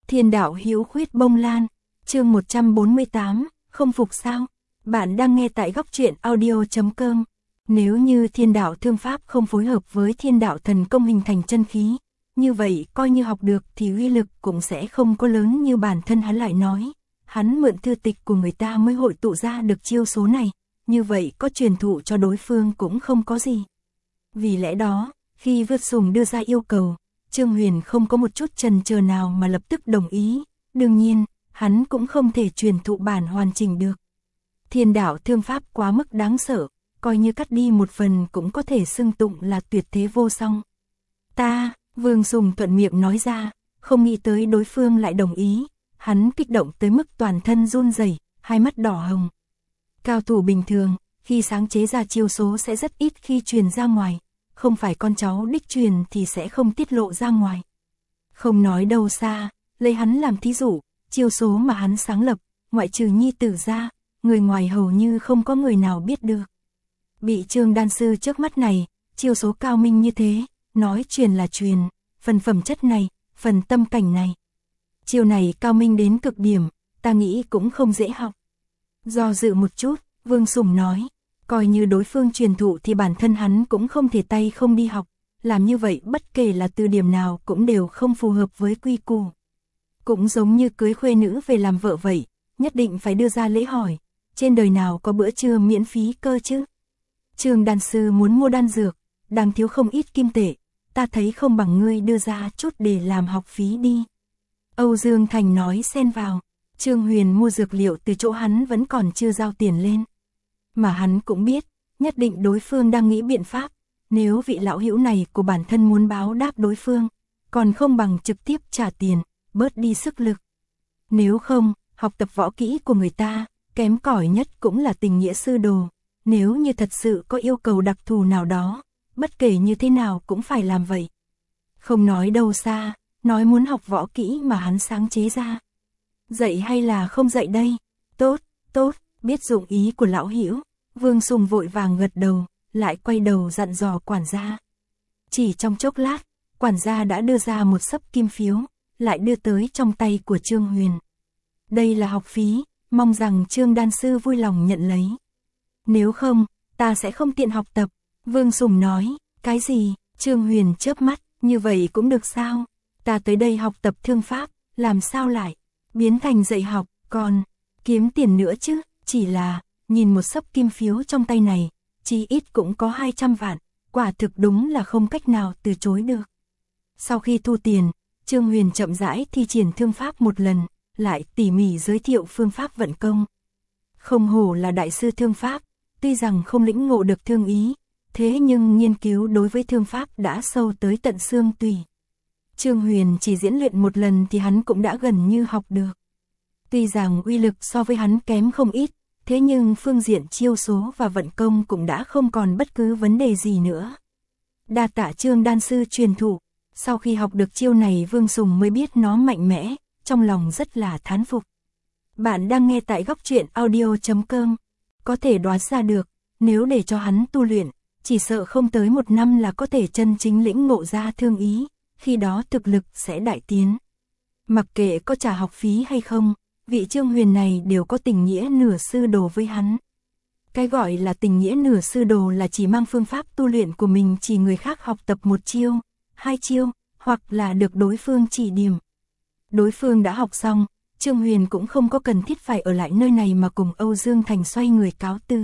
Thiên đạo hữu khuyết bông lan, chương 148, không phục sao? Bạn đang nghe tại góc truyện audio.com. Nếu như thiên đạo thương pháp không phối hợp với thiên đạo thần công hình thành chân khí, như vậy coi như học được thì uy lực cũng sẽ không có lớn như bản thân hắn lại nói. Hắn mượn thư tịch của người ta mới hội tụ ra được chiêu số này, như vậy có truyền thụ cho đối phương cũng không có gì. Vì lẽ đó, khi Vượt Sùng đưa ra yêu cầu, Trương Huyền không có một chút chần chờ nào mà lập tức đồng ý. Đương nhiên, hắn cũng không thể truyền thụ bản hoàn chỉnh được. Thiên đạo thương pháp quá mức đáng sợ, coi như cắt đi một phần cũng có thể xưng tụng là tuyệt thế vô song. Vương Sùng thuận miệng nói ra, không nghĩ tới đối phương lại đồng ý. Hắn kích động tới mức toàn thân run rẩy, hai mắt đỏ hồng. Cao thủ bình thường, khi sáng chế ra chiêu số sẽ rất ít khi truyền ra ngoài. Không phải con cháu đích truyền thì sẽ không tiết lộ ra ngoài. Không nói đâu xa, lấy hắn làm thí dụ, chiêu số mà hắn sáng lập, ngoại trừ nhi tử ra, người ngoài hầu như không có người nào biết được. Bị Trương đan sư trước mắt này, chiêu số cao minh như thế, nói truyền là truyền, phần phẩm chất này, phần tâm cảnh này. Chiêu này cao minh đến cực điểm, ta nghĩ cũng không dễ học. Do dự một chút, Vương Sùng nói, coi như đối phương truyền thụ thì bản thân hắn cũng không thể tay không đi học, làm như vậy bất kể là từ điểm nào cũng đều không phù hợp với quy củ. Cũng giống như cưới khuê nữ về làm vợ vậy, nhất định phải đưa ra lễ hỏi, trên đời nào có bữa trưa miễn phí cơ chứ. Trương đan sư muốn mua đan dược, đang thiếu không ít kim tệ, ta thấy không bằng ngươi đưa ra chút để làm học phí đi. Âu Dương Thành nói xen vào, Trương Huyền mua dược liệu từ chỗ hắn vẫn còn chưa giao tiền lên. Mà hắn cũng biết, nhất định đối phương đang nghĩ biện pháp, nếu vị lão hữu này của bản thân muốn báo đáp đối phương, còn không bằng trực tiếp trả tiền, bớt đi sức lực. Nếu không, học tập võ kỹ của người ta, kém cỏi nhất cũng là tình nghĩa sư đồ, nếu như thật sự có yêu cầu đặc thù nào đó, bất kể như thế nào cũng phải làm vậy. Không nói đâu xa, nói muốn học võ kỹ mà hắn sáng chế ra. Dạy hay là không dạy đây? Tốt, biết dụng ý của lão hữu. Vương Sùng vội vàng gật đầu, lại quay đầu dặn dò quản gia. Chỉ trong chốc lát, quản gia đã đưa ra một xấp kim phiếu, lại đưa tới trong tay của Trương Huyền. Đây là học phí, mong rằng Trương đan sư vui lòng nhận lấy. Nếu không, ta sẽ không tiện học tập. Vương Sùng nói, cái gì? Trương Huyền chớp mắt, như vậy cũng được sao? Ta tới đây học tập thương pháp, làm sao lại biến thành dạy học, còn kiếm tiền nữa chứ? Chỉ là, nhìn một xấp kim phiếu trong tay này, chí ít cũng có 200 vạn, quả thực đúng là không cách nào từ chối được. Sau khi thu tiền, Trương Huyền chậm rãi thi triển thương pháp một lần, lại tỉ mỉ giới thiệu phương pháp vận công. Không hổ là đại sư thương pháp, tuy rằng không lĩnh ngộ được thương ý, thế nhưng nghiên cứu đối với thương pháp đã sâu tới tận xương tủy. Trương Huyền chỉ diễn luyện một lần thì hắn cũng đã gần như học được. Tuy rằng uy lực so với hắn kém không ít, thế nhưng phương diện chiêu số và vận công cũng đã không còn bất cứ vấn đề gì nữa. Đa tạ Trương đan sư truyền thụ, sau khi học được chiêu này Vương Sùng mới biết nó mạnh mẽ, trong lòng rất là thán phục. Bạn đang nghe tại góc truyện audio.com, có thể đoán ra được, nếu để cho hắn tu luyện, chỉ sợ không tới 1 năm là có thể chân chính lĩnh ngộ ra thương ý, khi đó thực lực sẽ đại tiến. Mặc kệ có trả học phí hay không, vị Trương Huyền này đều có tình nghĩa nửa sư đồ với hắn. Cái gọi là tình nghĩa nửa sư đồ là chỉ mang phương pháp tu luyện của mình chỉ người khác học tập 1 chiêu, 2 chiêu, hoặc là được đối phương chỉ điểm. Đối phương đã học xong, Trương Huyền cũng không có cần thiết phải ở lại nơi này mà cùng Âu Dương Thành xoay người cáo từ.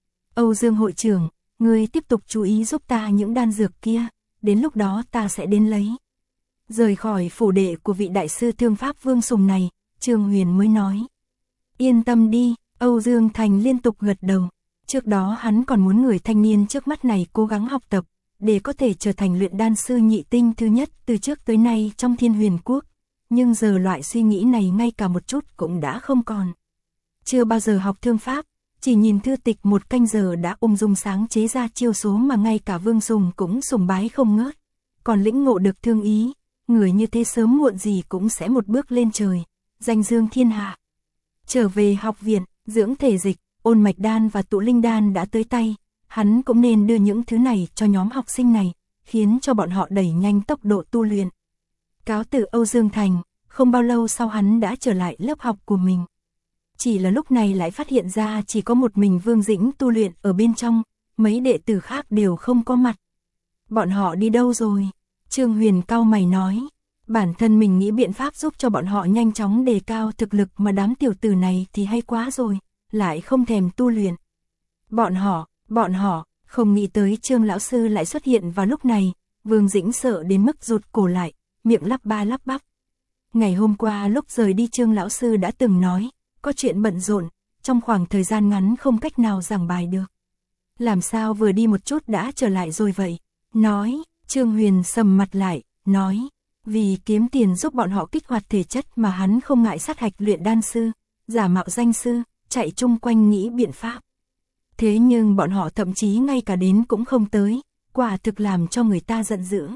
Âu Dương hội trưởng, ngươi tiếp tục chú ý giúp ta những đan dược kia, đến lúc đó ta sẽ đến lấy. Rời khỏi phủ đệ của vị đại sư thương pháp Vương Sùng này, Trương Huyền mới nói. Yên tâm đi, Âu Dương Thành liên tục gật đầu. Trước đó hắn còn muốn người thanh niên trước mắt này cố gắng học tập, để có thể trở thành luyện đan sư nhị tinh thứ nhất từ trước tới nay trong Thiên Huyền Quốc. Nhưng giờ loại suy nghĩ này ngay cả một chút cũng đã không còn. Chưa bao giờ học thương pháp, chỉ nhìn thư tịch 1 canh giờ đã ung dung sáng chế ra chiêu số mà ngay cả Vương Sùng cũng sùng bái không ngớt. Còn lĩnh ngộ được thương ý, người như thế sớm muộn gì cũng sẽ một bước lên trời, danh dương thiên hạ. Trở về học viện, dưỡng thể dịch, ôn mạch đan và tụ linh đan đã tới tay, hắn cũng nên đưa những thứ này cho nhóm học sinh này, khiến cho bọn họ đẩy nhanh tốc độ tu luyện. Cáo từ Âu Dương Thành, không bao lâu sau hắn đã trở lại lớp học của mình. Chỉ là lúc này lại phát hiện ra chỉ có một mình Vương Dĩnh tu luyện ở bên trong, mấy đệ tử khác đều không có mặt. Bọn họ đi đâu rồi? Trương Huyền cau mày nói. Bản thân mình nghĩ biện pháp giúp cho bọn họ nhanh chóng đề cao thực lực mà đám tiểu tử này thì hay quá rồi, lại không thèm tu luyện. Bọn họ, không nghĩ tới Trương lão sư lại xuất hiện vào lúc này, Vương Dĩnh sợ đến mức rụt cổ lại, miệng lắp ba lắp bắp. Ngày hôm qua lúc rời đi Trương lão sư đã từng nói, có chuyện bận rộn, trong khoảng thời gian ngắn không cách nào giảng bài được. Làm sao vừa đi một chút đã trở lại rồi vậy? Nói, Trương Huyền sầm mặt lại, nói, vì kiếm tiền giúp bọn họ kích hoạt thể chất mà hắn không ngại sát hạch luyện đan sư, giả mạo danh sư, chạy chung quanh nghĩ biện pháp. Thế nhưng bọn họ thậm chí ngay cả đến cũng không tới, quả thực làm cho người ta giận dữ.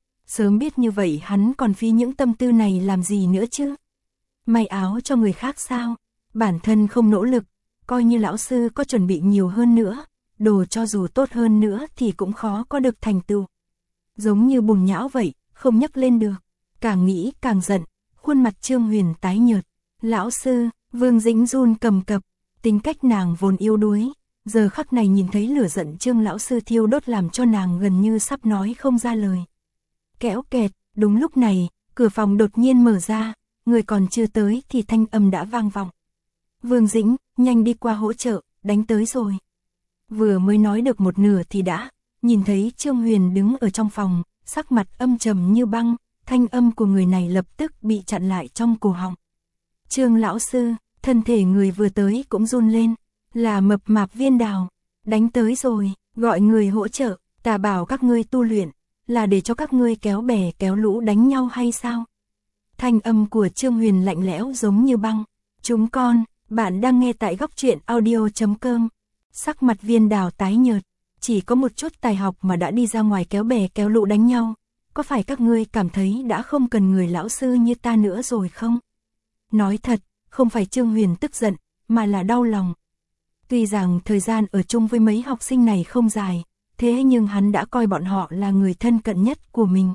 Sớm biết như vậy hắn còn phí những tâm tư này làm gì nữa chứ? May áo cho người khác sao? Bản thân không nỗ lực, coi như lão sư có chuẩn bị nhiều hơn nữa, đồ cho dù tốt hơn nữa thì cũng khó có được thành tựu. Giống như bùn nhão vậy, không nhấc lên được. Càng nghĩ càng giận, khuôn mặt Trương Huyền tái nhợt. Lão sư, Vương Dĩnh run cầm cập, tính cách nàng vốn yếu đuối. Giờ khắc này nhìn thấy lửa giận Trương lão sư thiêu đốt làm cho nàng gần như sắp nói không ra lời. Kéo kẹt, đúng lúc này, cửa phòng đột nhiên mở ra, người còn chưa tới thì thanh âm đã vang vọng. Vương Dĩnh, nhanh đi qua hỗ trợ, đánh tới rồi. Vừa mới nói được một nửa thì đã, nhìn thấy Trương Huyền đứng ở trong phòng, sắc mặt âm trầm như băng, thanh âm của người này lập tức bị chặn lại trong cổ họng. Trương lão sư, thân thể người vừa tới cũng run lên, là mập mạp Viên Đào, đánh tới rồi, gọi người hỗ trợ, ta bảo các ngươi tu luyện, là để cho các ngươi kéo bè kéo lũ đánh nhau hay sao? Thanh âm của Trương Huyền lạnh lẽo giống như băng. Chúng con, bạn đang nghe tại góc truyện audio.com. Sắc mặt Viên Đào tái nhợt, chỉ có một chút tài học mà đã đi ra ngoài kéo bè kéo lũ đánh nhau. Có phải các ngươi cảm thấy đã không cần người lão sư như ta nữa rồi không? Nói thật, không phải Trương Huyền tức giận, mà là đau lòng. Tuy rằng thời gian ở chung với mấy học sinh này không dài, thế nhưng hắn đã coi bọn họ là người thân cận nhất của mình.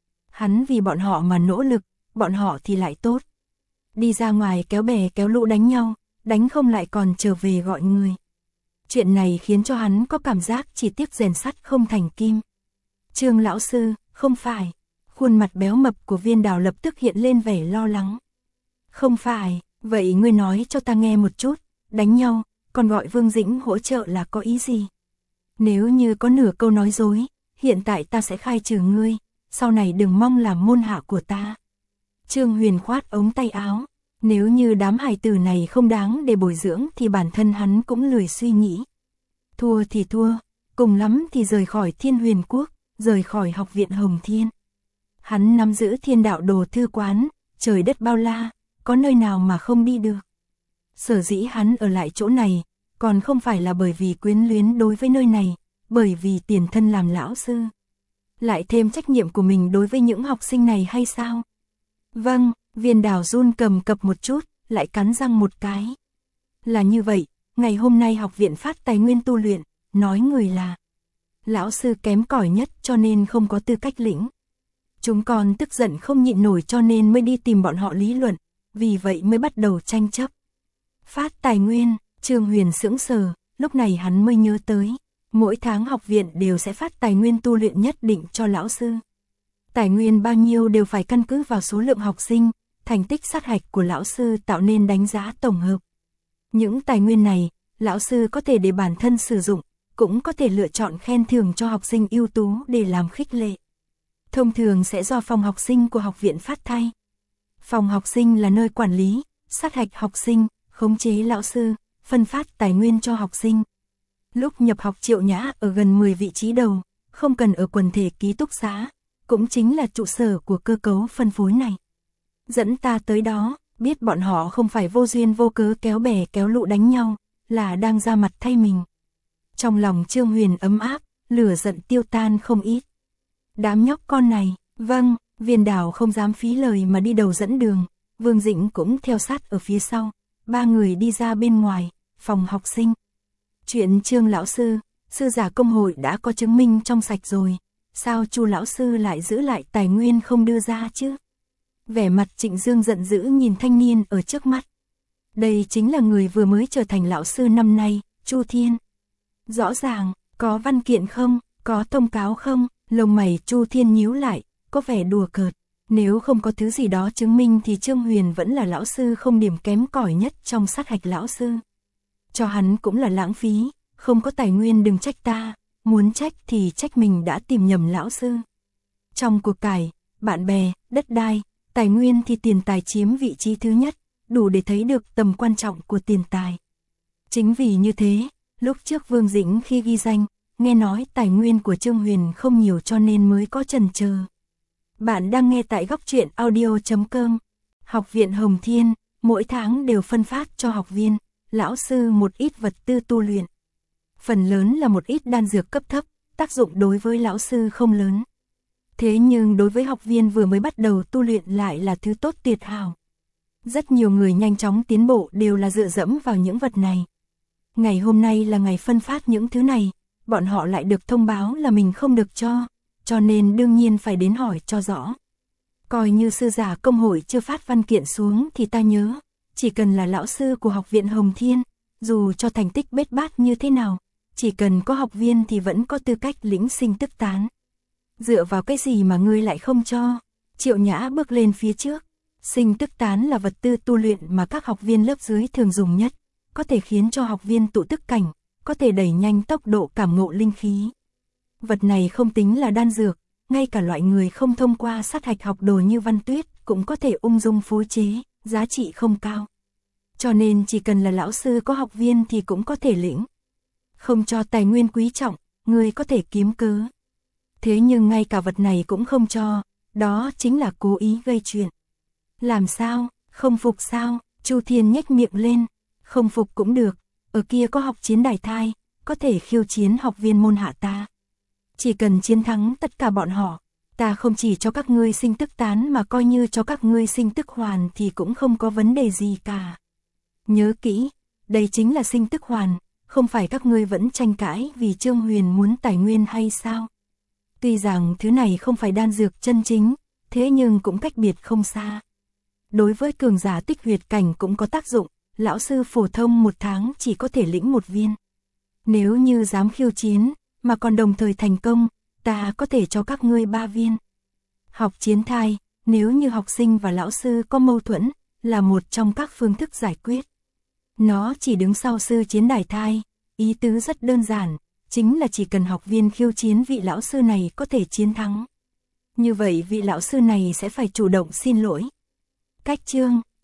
Hắn vì bọn họ mà nỗ lực, bọn họ thì lại tốt. Đi ra ngoài kéo bè kéo lũ đánh nhau, đánh không lại còn trở về gọi người. Chuyện này khiến cho hắn có cảm giác chỉ tiếc rèn sắt không thành kim. Trương lão sư, không phải. Khuôn mặt béo mập của Viên Đào lập tức hiện lên vẻ lo lắng. Không phải, vậy ngươi nói cho ta nghe một chút, đánh nhau, còn gọi Vương Dĩnh hỗ trợ là có ý gì? Nếu như có nửa câu nói dối, hiện tại ta sẽ khai trừ ngươi, sau này đừng mong làm môn hạ của ta. Trương Huyền khoát ống tay áo, nếu như đám hài tử này không đáng để bồi dưỡng thì bản thân hắn cũng lười suy nghĩ. Thua thì thua, cùng lắm thì rời khỏi Thiên Huyền Quốc, rời khỏi học viện Hồng Thiên. Hắn nắm giữ Thiên Đạo Đồ Thư Quán, trời đất bao la, có nơi nào mà không đi được. Sở dĩ hắn ở lại chỗ này, còn không phải là bởi vì quyến luyến đối với nơi này, bởi vì tiền thân làm lão sư. Lại thêm trách nhiệm của mình đối với những học sinh này hay sao? Vâng, Viên Đào run cầm cập một chút, lại cắn răng một cái. Là như vậy, ngày hôm nay học viện phát tài nguyên tu luyện, nói người là lão sư kém cỏi nhất cho nên không có tư cách lĩnh. Chúng con tức giận không nhịn nổi cho nên mới đi tìm bọn họ lý luận, vì vậy mới bắt đầu tranh chấp. Phát tài nguyên, Trương Huyền sững sờ, lúc này hắn mới nhớ tới, mỗi tháng học viện đều sẽ phát tài nguyên tu luyện nhất định cho lão sư. Tài nguyên bao nhiêu đều phải căn cứ vào số lượng học sinh, thành tích sát hạch của lão sư tạo nên đánh giá tổng hợp. Những tài nguyên này, lão sư có thể để bản thân sử dụng, cũng có thể lựa chọn khen thưởng cho học sinh ưu tú để làm khích lệ. Thông thường sẽ do phòng học sinh của học viện phát thay. Phòng học sinh là nơi quản lý, sát hạch học sinh, khống chế lão sư, phân phát tài nguyên cho học sinh. Lúc nhập học Triệu Nhã ở gần 10 vị trí đầu, không cần ở quần thể ký túc xá, cũng chính là trụ sở của cơ cấu phân phối này. Dẫn ta tới đó, biết bọn họ không phải vô duyên vô cớ kéo bè kéo lũ đánh nhau, là đang ra mặt thay mình. Trong lòng Trương Huyền ấm áp, lửa giận tiêu tan không ít. Đám nhóc con này, vâng, Viên Đào không dám phí lời mà đi đầu dẫn đường, Vương Dĩnh cũng theo sát ở phía sau. Ba người đi ra bên ngoài, phòng học sinh. Chuyện Trương lão sư, sư giả công hội đã có chứng minh trong sạch rồi, sao Chu lão sư lại giữ lại tài nguyên không đưa ra chứ? Vẻ mặt Trịnh Dương giận dữ nhìn thanh niên ở trước mắt. Đây chính là người vừa mới trở thành lão sư năm nay, Chu Thiên. Rõ ràng, có văn kiện không, có thông cáo không, lông mày Chu Thiên nhíu lại, có vẻ đùa cợt. Nếu không có thứ gì đó chứng minh thì Trương Huyền vẫn là lão sư không điểm kém cỏi nhất trong sát hạch lão sư. Cho hắn cũng là lãng phí, không có tài nguyên đừng trách ta, muốn trách thì trách mình đã tìm nhầm lão sư. Trong cuộc cải, bạn bè, đất đai, tài nguyên thì tiền tài chiếm vị trí thứ nhất, đủ để thấy được tầm quan trọng của tiền tài. Chính vì như thế, lúc trước Vương Dĩnh khi ghi danh, nghe nói tài nguyên của Trương Huyền không nhiều cho nên mới có chần chờ. Bạn đang nghe tại Góc Truyện Audio.com. Học viện Hồng Thiên, mỗi tháng đều phân phát cho học viên, lão sư một ít vật tư tu luyện. Phần lớn là một ít đan dược cấp thấp, tác dụng đối với lão sư không lớn. Thế nhưng đối với học viên vừa mới bắt đầu tu luyện lại là thứ tốt tuyệt hảo. Rất nhiều người nhanh chóng tiến bộ đều là dựa dẫm vào những vật này. Ngày hôm nay là ngày phân phát những thứ này, bọn họ lại được thông báo là mình không được cho nên đương nhiên phải đến hỏi cho rõ. Coi như sư giả công hội chưa phát văn kiện xuống thì ta nhớ, chỉ cần là lão sư của học viện Hồng Thiên, dù cho thành tích bết bát như thế nào, chỉ cần có học viên thì vẫn có tư cách lĩnh sinh tức tán. Dựa vào cái gì mà ngươi lại không cho? Triệu Nhã bước lên phía trước. Sinh tức tán là vật tư tu luyện mà các học viên lớp dưới thường dùng nhất, có thể khiến cho học viên tụ tức cảnh, có thể đẩy nhanh tốc độ cảm ngộ linh khí. Vật này không tính là đan dược, ngay cả loại người không thông qua sát hạch học đồ như Văn Tuyết cũng có thể ung dung phối chế, giá trị không cao. Cho nên chỉ cần là lão sư có học viên thì cũng có thể lĩnh. Không cho tài nguyên quý trọng, người có thể kiếm cớ. Thế nhưng ngay cả vật này cũng không cho, đó chính là cố ý gây chuyện. Làm sao, không phục sao? Chu Thiên nhếch miệng lên, không phục cũng được, ở kia có học chiến đài thai, có thể khiêu chiến học viên môn hạ ta. Chỉ cần chiến thắng tất cả bọn họ, ta không chỉ cho các ngươi sinh tức tán mà coi như cho các ngươi sinh tức hoàn thì cũng không có vấn đề gì cả. Nhớ kỹ, đây chính là sinh tức hoàn, không phải các ngươi vẫn tranh cãi vì Trương Huyền muốn tài nguyên hay sao? Tuy rằng thứ này không phải đan dược chân chính, thế nhưng cũng cách biệt không xa. Đối với cường giả tích huyệt cảnh cũng có tác dụng, lão sư phổ thông một tháng chỉ có thể lĩnh một viên. Nếu như dám khiêu chiến, mà còn đồng thời thành công, ta có thể cho các ngươi 3 viên. Học chiến thai, nếu như học sinh và lão sư có mâu thuẫn, là một trong các phương thức giải quyết. Nó chỉ đứng sau sư chiến đài thai, ý tứ rất đơn giản, chính là chỉ cần học viên khiêu chiến vị lão sư này có thể chiến thắng. Như vậy vị lão sư này sẽ phải chủ động xin lỗi. Cách chương